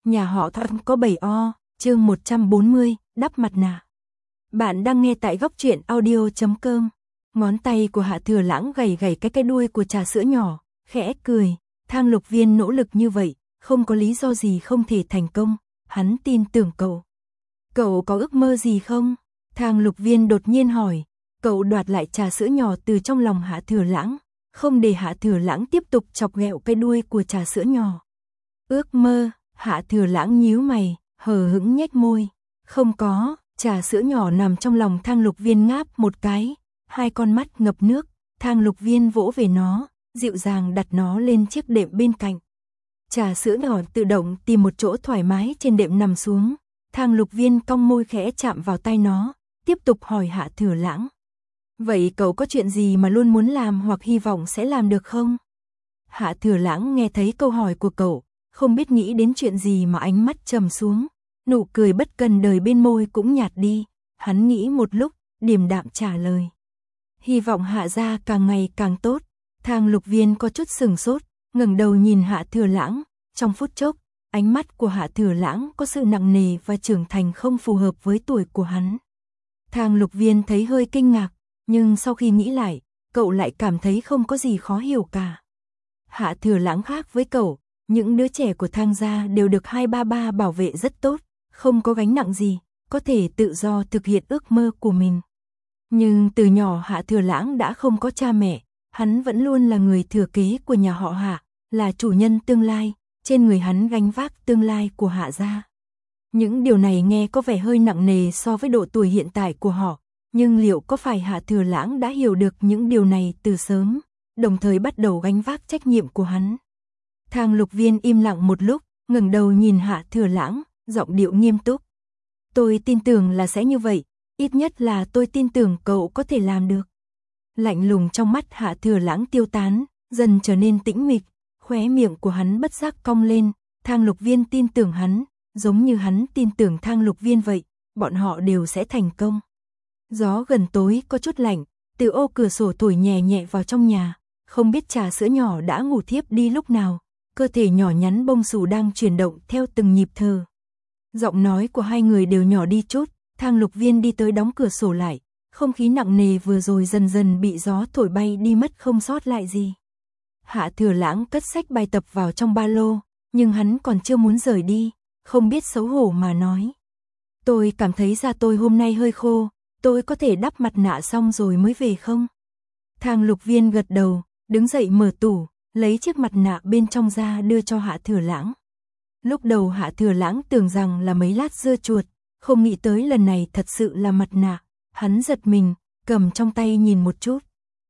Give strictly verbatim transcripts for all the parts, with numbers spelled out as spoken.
Nhà họ Thăng có bảy o, chương một trăm bốn mươi, đắp mặt nạ. Bạn đang nghe tại góc truyện audio chấm com. Ngón tay của Hạ Thừa Lãng gảy gảy cái cái đuôi của trà sữa nhỏ, khẽ cười. Thang Lục Viên nỗ lực như vậy, không có lý do gì không thể thành công. Hắn tin tưởng cậu. Cậu có ước mơ gì không? Thang Lục Viên đột nhiên hỏi. Cậu đoạt lại trà sữa nhỏ từ trong lòng Hạ Thừa Lãng, không để Hạ Thừa Lãng tiếp tục chọc ghẹo cái đuôi của trà sữa nhỏ. Ước mơ? Hạ Thừa Lãng nhíu mày, hờ hững nhếch môi. Không có. Trà sữa nhỏ nằm trong lòng Thang Lục Viên ngáp một cái, hai con mắt ngập nước. Thang Lục Viên vỗ về nó, dịu dàng đặt nó lên chiếc đệm bên cạnh. Trà sữa nhỏ tự động tìm một chỗ thoải mái trên đệm nằm xuống. Thang Lục Viên cong môi khẽ chạm vào tay nó, tiếp tục hỏi Hạ Thừa Lãng. Vậy cậu có chuyện gì mà luôn muốn làm hoặc hy vọng sẽ làm được không? Hạ Thừa Lãng nghe thấy câu hỏi của cậu, không biết nghĩ đến chuyện gì mà ánh mắt trầm xuống, nụ cười bất cần đời bên môi cũng nhạt đi. Hắn nghĩ một lúc, điềm đạm trả lời. Hy vọng Hạ gia càng ngày càng tốt. Thang Lục Viên có chút sừng sốt, ngẩng đầu nhìn Hạ Thừa Lãng. Trong phút chốc, ánh mắt của Hạ Thừa Lãng có sự nặng nề và trưởng thành không phù hợp với tuổi của hắn. Thang Lục Viên thấy hơi kinh ngạc, nhưng sau khi nghĩ lại, cậu lại cảm thấy không có gì khó hiểu cả. Hạ Thừa Lãng khác với cậu, những đứa trẻ của Thang gia đều được hai ba ba bảo vệ rất tốt, không có gánh nặng gì, có thể tự do thực hiện ước mơ của mình. Nhưng từ nhỏ Hạ Thừa Lãng đã không có cha mẹ, hắn vẫn luôn là người thừa kế của nhà họ Hạ, là chủ nhân tương lai, trên người hắn gánh vác tương lai của Hạ gia. Những điều này nghe có vẻ hơi nặng nề so với độ tuổi hiện tại của họ, nhưng liệu có phải Hạ Thừa Lãng đã hiểu được những điều này từ sớm, đồng thời bắt đầu gánh vác trách nhiệm của hắn? Thang Lục Viên im lặng một lúc, ngẩng đầu nhìn Hạ Thừa Lãng, giọng điệu nghiêm túc. Tôi tin tưởng là sẽ như vậy, ít nhất là tôi tin tưởng cậu có thể làm được. Lạnh lùng trong mắt Hạ Thừa Lãng tiêu tán, dần trở nên tĩnh mịch, khóe miệng của hắn bất giác cong lên. Thang Lục Viên tin tưởng hắn, giống như hắn tin tưởng Thang Lục Viên vậy, bọn họ đều sẽ thành công. Gió gần tối có chút lạnh, từ ô cửa sổ thổi nhẹ nhẹ vào trong nhà, không biết trà sữa nhỏ đã ngủ thiếp đi lúc nào, cơ thể nhỏ nhắn bông xù đang chuyển động theo từng nhịp thở. Giọng nói của hai người đều nhỏ đi chút. Thang Lục Viên đi tới đóng cửa sổ lại, không khí nặng nề vừa rồi dần dần bị gió thổi bay đi mất không sót lại gì. Hạ Thừa Lãng cất sách bài tập vào trong ba lô, nhưng hắn còn chưa muốn rời đi, không biết xấu hổ mà nói. Tôi cảm thấy da tôi hôm nay hơi khô, tôi có thể đắp mặt nạ xong rồi mới về không? Thang Lục Viên gật đầu, đứng dậy mở tủ, lấy chiếc mặt nạ bên trong ra đưa cho Hạ Thừa Lãng. Lúc đầu Hạ Thừa Lãng tưởng rằng là mấy lát dưa chuột, không nghĩ tới lần này thật sự là mặt nạ. Hắn giật mình, cầm trong tay nhìn một chút.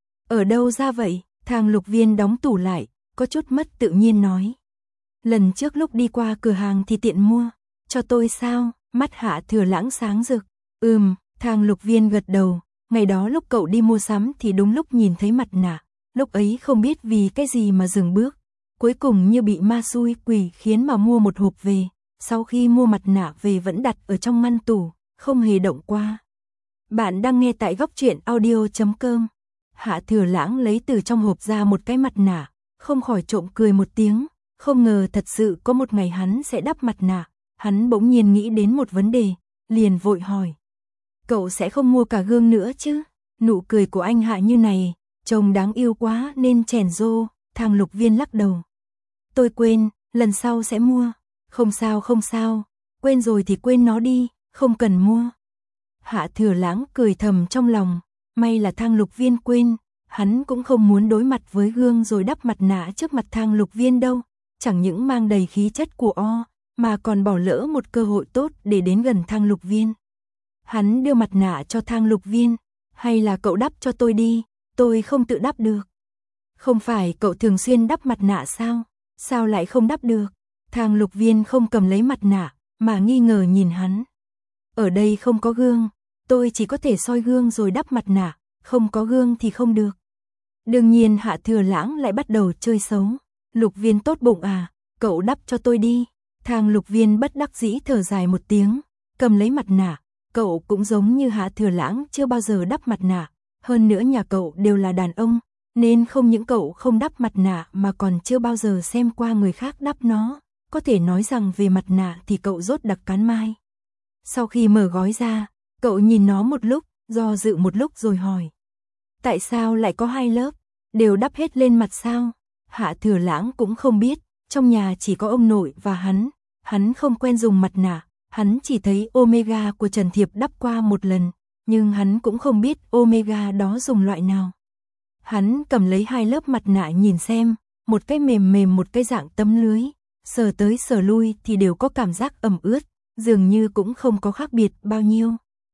Ở đâu ra vậy? Thang Lục Viên đóng tủ lại, có chút mất tự nhiên nói. Lần trước lúc đi qua cửa hàng thì tiện mua. Cho tôi sao? Mắt Hạ Thừa Lãng sáng rực. Ừm, Thang Lục Viên gật đầu. Ngày đó lúc cậu đi mua sắm thì đúng lúc nhìn thấy mặt nạ. Lúc ấy không biết vì cái gì mà dừng bước. Cuối cùng như bị ma xui quỷ khiến mà mua một hộp về. Sau khi mua mặt nạ về vẫn đặt ở trong ngăn tủ, không hề động qua. Bạn đang nghe tại góc truyện audio chấm com. Hạ Thừa Lãng lấy từ trong hộp ra một cái mặt nạ, không khỏi trộm cười một tiếng, không ngờ thật sự có một ngày hắn sẽ đắp mặt nạ. Hắn bỗng nhiên nghĩ đến một vấn đề, liền vội hỏi. Cậu sẽ không mua cả gương nữa chứ? Nụ cười của anh Hạ như này, trông đáng yêu quá nên chèn rô. Thang Lục Viên lắc đầu. Tôi quên, lần sau sẽ mua. Không sao không sao, quên rồi thì quên nó đi, không cần mua. Hạ Thừa Lãng cười thầm trong lòng, may là Thang Lục Viên quên, hắn cũng không muốn đối mặt với gương rồi đắp mặt nạ trước mặt Thang Lục Viên đâu, chẳng những mang đầy khí chất của O, mà còn bỏ lỡ một cơ hội tốt để đến gần Thang Lục Viên. Hắn đưa mặt nạ cho Thang Lục Viên, hay là cậu đắp cho tôi đi, tôi không tự đắp được. Không phải cậu thường xuyên đắp mặt nạ sao, sao lại không đắp được? Thang Lục Viên không cầm lấy mặt nạ, mà nghi ngờ nhìn hắn. Ở đây không có gương, tôi chỉ có thể soi gương rồi đắp mặt nạ, không có gương thì không được. Đương nhiên Hạ Thừa Lãng lại bắt đầu chơi xấu. Lục Viên tốt bụng à, cậu đắp cho tôi đi. Thang Lục Viên bất đắc dĩ thở dài một tiếng, cầm lấy mặt nạ. Cậu cũng giống như Hạ Thừa Lãng chưa bao giờ đắp mặt nạ, hơn nữa nhà cậu đều là đàn ông, nên không những cậu không đắp mặt nạ mà còn chưa bao giờ xem qua người khác đắp nó. có thể nói rằng về mặt nạ thì cậu rốt đặc cán mai. Sau khi mở gói ra, cậu nhìn nó một lúc, do dự một lúc rồi hỏi. Tại sao lại có hai lớp, đều đắp hết lên mặt sao? Hạ Thừa Lãng cũng không biết, trong nhà chỉ có ông nội và hắn, hắn không quen dùng mặt nạ, hắn chỉ thấy Omega của Trần Thiệp đắp qua một lần, nhưng hắn cũng không biết Omega đó dùng loại nào. Hắn cầm lấy hai lớp mặt nạ nhìn xem, một cái mềm mềm một cái dạng tấm lưới, sờ tới sờ lui thì đều có cảm giác ẩm ướt, dường như cũng không có khác biệt bao nhiêu.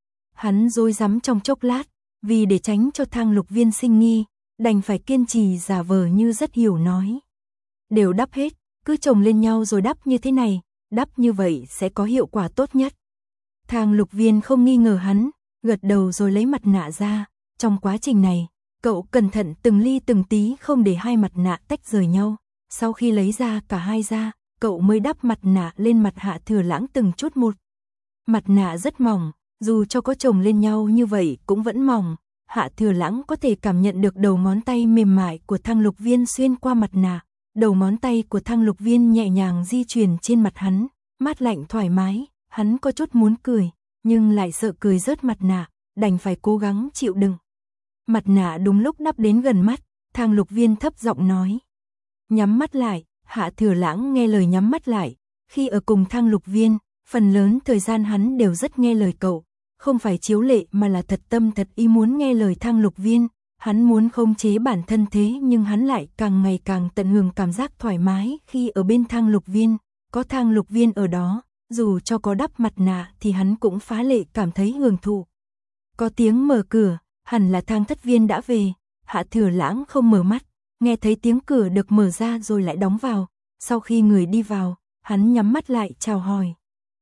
Hắn rối rắm trong chốc lát, vì để tránh cho Thang Lục Viên sinh nghi, đành phải kiên trì giả vờ như rất hiểu nói. Đều đắp hết, cứ chồng lên nhau rồi đắp như thế này, đắp như vậy sẽ có hiệu quả tốt nhất. Thang Lục Viên không nghi ngờ hắn, gật đầu rồi lấy mặt nạ ra. Trong quá trình này, cậu cẩn thận từng ly từng tí không để hai mặt nạ tách rời nhau. Sau khi lấy ra cả hai ra, cậu mới đắp mặt nạ lên mặt Hạ Thừa Lãng từng chút một. Mặt nạ rất mỏng, dù cho có chồng lên nhau như vậy cũng vẫn mỏng. Hạ Thừa Lãng có thể cảm nhận được đầu ngón tay mềm mại của Thang Lục Viên xuyên qua mặt nạ. Đầu ngón tay của Thang Lục Viên nhẹ nhàng di chuyển trên mặt hắn, mát lạnh thoải mái. Hắn có chút muốn cười, nhưng lại sợ cười rớt mặt nạ, đành phải cố gắng chịu đựng. Mặt nạ đúng lúc đắp đến gần mắt, Thang Lục Viên thấp giọng nói. Nhắm mắt lại. Hạ Thừa Lãng nghe lời nhắm mắt lại. Khi ở cùng Thang Lục Viên, phần lớn thời gian hắn đều rất nghe lời cậu. Không phải chiếu lệ mà là thật tâm thật ý muốn nghe lời Thang Lục Viên. Hắn muốn khống chế bản thân thế nhưng hắn lại càng ngày càng tận hưởng cảm giác thoải mái khi ở bên Thang Lục Viên. Có Thang Lục Viên ở đó, dù cho có đắp mặt nạ thì hắn cũng phá lệ cảm thấy hưởng thụ. Có tiếng mở cửa, hẳn là Thang Thất Viên đã về. Hạ Thừa Lãng không mở mắt, nghe thấy tiếng cửa được mở ra rồi lại đóng vào. Sau khi người đi vào, hắn nhắm mắt lại chào hỏi.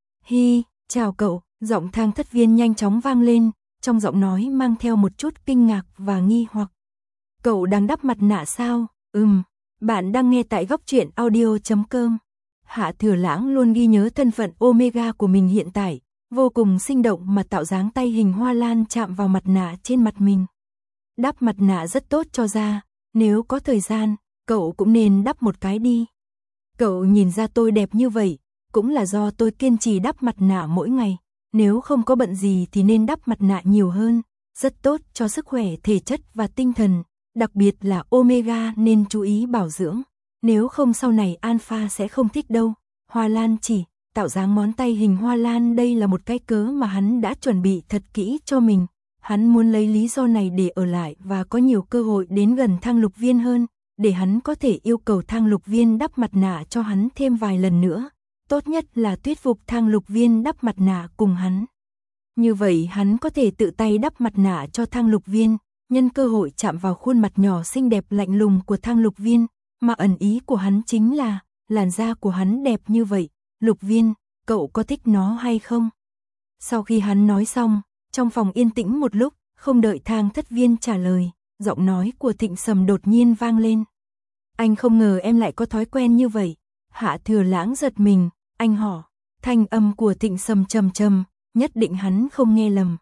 Hi, chào cậu, giọng Thang Thất Viên nhanh chóng vang lên, trong giọng nói mang theo một chút kinh ngạc và nghi hoặc. Cậu đang đắp mặt nạ sao? Ừm, bạn đang nghe tại góc truyện audio chấm com. Hạ Thừa Lãng luôn ghi nhớ thân phận Omega của mình hiện tại, vô cùng sinh động mà tạo dáng tay hình hoa lan chạm vào mặt nạ trên mặt mình. Đắp mặt nạ rất tốt cho da, nếu có thời gian, cậu cũng nên đắp một cái đi. Cậu nhìn ra tôi đẹp như vậy, cũng là do tôi kiên trì đắp mặt nạ mỗi ngày. Nếu không có bận gì thì nên đắp mặt nạ nhiều hơn, rất tốt cho sức khỏe thể chất và tinh thần, đặc biệt là Omega nên chú ý bảo dưỡng. Nếu không sau này Alpha sẽ không thích đâu. Hoa lan chỉ, tạo dáng ngón tay hình hoa lan đây là một cái cớ mà hắn đã chuẩn bị thật kỹ cho mình. Hắn muốn lấy lý do này để ở lại và có nhiều cơ hội đến gần Thang Lục Viên hơn, để hắn có thể yêu cầu Thang Lục Viên đắp mặt nạ cho hắn thêm vài lần nữa. Tốt nhất là thuyết phục Thang Lục Viên đắp mặt nạ cùng hắn. Như vậy hắn có thể tự tay đắp mặt nạ cho Thang Lục Viên, nhân cơ hội chạm vào khuôn mặt nhỏ xinh đẹp lạnh lùng của Thang Lục Viên, mà ẩn ý của hắn chính là, làn da của hắn đẹp như vậy, Lục Viên, cậu có thích nó hay không? Sau khi hắn nói xong, trong phòng yên tĩnh một lúc, không đợi Thang Thất Viên trả lời, giọng nói của Thịnh Sầm đột nhiên vang lên. Anh không ngờ em lại có thói quen như vậy. Hạ Thừa Lãng giật mình, anh hỏi. Thanh âm của Thịnh Sầm trầm trầm, nhất định hắn không nghe lầm.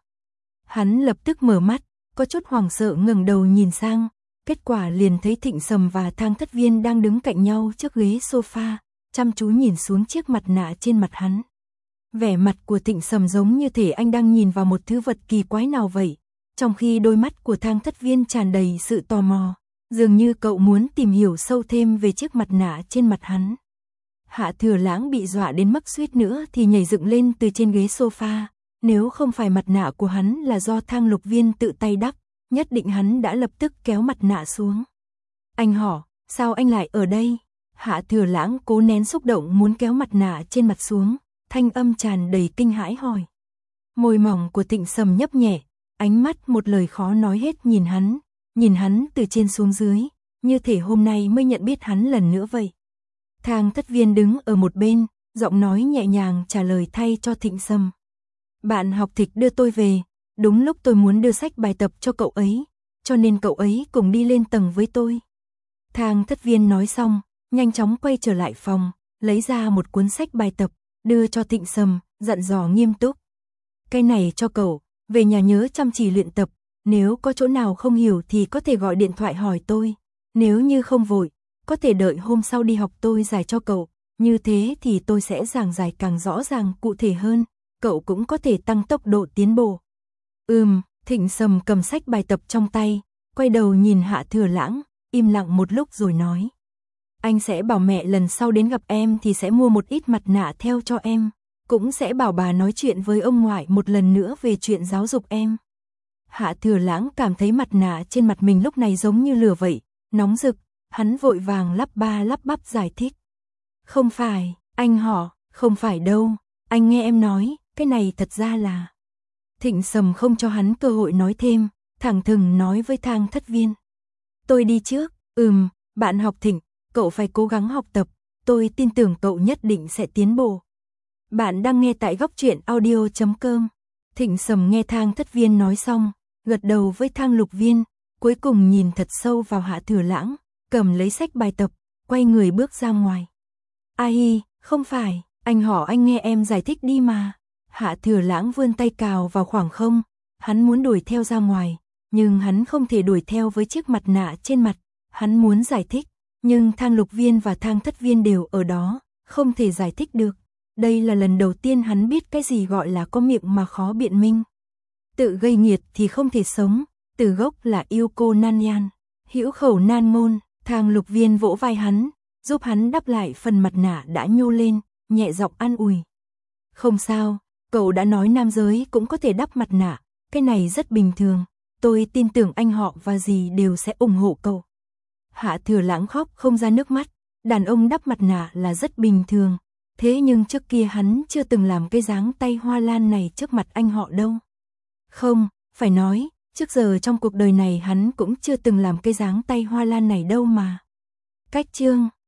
Hắn lập tức mở mắt, có chút hoảng sợ ngẩng đầu nhìn sang, kết quả liền thấy Thịnh Sầm và Thang Thất Viên đang đứng cạnh nhau trước ghế sofa, chăm chú nhìn xuống chiếc mặt nạ trên mặt hắn. Vẻ mặt của Thịnh Sầm giống như thể anh đang nhìn vào một thứ vật kỳ quái nào vậy, trong khi đôi mắt của Thang Thất Viên tràn đầy sự tò mò, dường như cậu muốn tìm hiểu sâu thêm về chiếc mặt nạ trên mặt hắn. Hạ Thừa Lãng bị dọa đến mức suýt nữa thì nhảy dựng lên từ trên ghế sofa, nếu không phải mặt nạ của hắn là do Thang Lục Viên tự tay đắp, nhất định hắn đã lập tức kéo mặt nạ xuống. Anh hỏi, sao anh lại ở đây? Hạ Thừa Lãng cố nén xúc động muốn kéo mặt nạ trên mặt xuống, thanh âm tràn đầy kinh hãi hỏi. Môi mỏng của Thịnh Sầm nhấp nhẹ, ánh mắt một lời khó nói hết nhìn hắn, nhìn hắn từ trên xuống dưới, như thể hôm nay mới nhận biết hắn lần nữa vậy. Thang Thất Viên đứng ở một bên, giọng nói nhẹ nhàng trả lời thay cho Thịnh Sầm. Bạn học Thịch đưa tôi về, đúng lúc tôi muốn đưa sách bài tập cho cậu ấy, cho nên cậu ấy cùng đi lên tầng với tôi. Thang Thất Viên nói xong, nhanh chóng quay trở lại phòng, lấy ra một cuốn sách bài tập, đưa cho Thịnh Sầm, dặn dò nghiêm túc. Cái này cho cậu, về nhà nhớ chăm chỉ luyện tập, nếu có chỗ nào không hiểu thì có thể gọi điện thoại hỏi tôi, nếu như không vội, có thể đợi hôm sau đi học tôi giải cho cậu, Như thế thì tôi sẽ giảng giải càng rõ ràng cụ thể hơn, cậu cũng có thể tăng tốc độ tiến bộ. Ừm, Thịnh Sầm cầm sách bài tập trong tay, quay đầu nhìn Hạ Thừa Lãng, im lặng một lúc rồi nói. Anh sẽ bảo mẹ lần sau đến gặp em thì sẽ mua một ít mặt nạ theo cho em, cũng sẽ bảo bà nói chuyện với ông ngoại một lần nữa về chuyện giáo dục em. Hạ Thừa Lãng cảm thấy mặt nạ trên mặt mình lúc này giống như lửa vậy, nóng rực, hắn vội vàng lắp ba lắp bắp giải thích. Không phải, anh họ, không phải đâu, anh nghe em nói, cái này thật ra là... Thịnh Sầm không cho hắn cơ hội nói thêm, thẳng thừng nói với Thang Thất Viên. Tôi đi trước, ừm, bạn học Thịnh, cậu phải cố gắng học tập, tôi tin tưởng cậu nhất định sẽ tiến bộ. Bạn đang nghe tại góc truyện audio chấm com. Thịnh Sầm nghe Thang Thất Viên nói xong, gật đầu với Thang Lục Viên, cuối cùng nhìn thật sâu vào Hạ Thừa Lãng, cầm lấy sách bài tập, quay người bước ra ngoài. Ai, không phải, anh họ anh nghe em giải thích đi mà. Hạ Thừa Lãng vươn tay cào vào khoảng không, hắn muốn đuổi theo ra ngoài, nhưng hắn không thể đuổi theo với chiếc mặt nạ trên mặt, hắn muốn giải thích, nhưng Thang Lục Viên và Thang Thất Viên đều ở đó, không thể giải thích được. Đây là lần đầu tiên hắn biết cái gì gọi là có miệng mà khó biện minh. Tự gây nghiệt thì không thể sống, từ gốc là yêu cô nan nhan, hữu khẩu nan ngôn. Thang Lục Viên vỗ vai hắn, giúp hắn đắp lại phần mặt nạ đã nhô lên, nhẹ giọng an ủi. Không sao, cậu đã nói nam giới cũng có thể đắp mặt nạ, cái này rất bình thường, tôi tin tưởng anh họ và dì đều sẽ ủng hộ cậu. Hạ Thừa Lãng khóc không ra nước mắt, đàn ông đắp mặt nạ là rất bình thường, thế nhưng trước kia hắn chưa từng làm cái dáng tay hoa lan này trước mặt anh họ đâu. Không, phải nói, trước giờ trong cuộc đời này hắn cũng chưa từng làm cái dáng tay hoa lan này đâu mà. Cách chương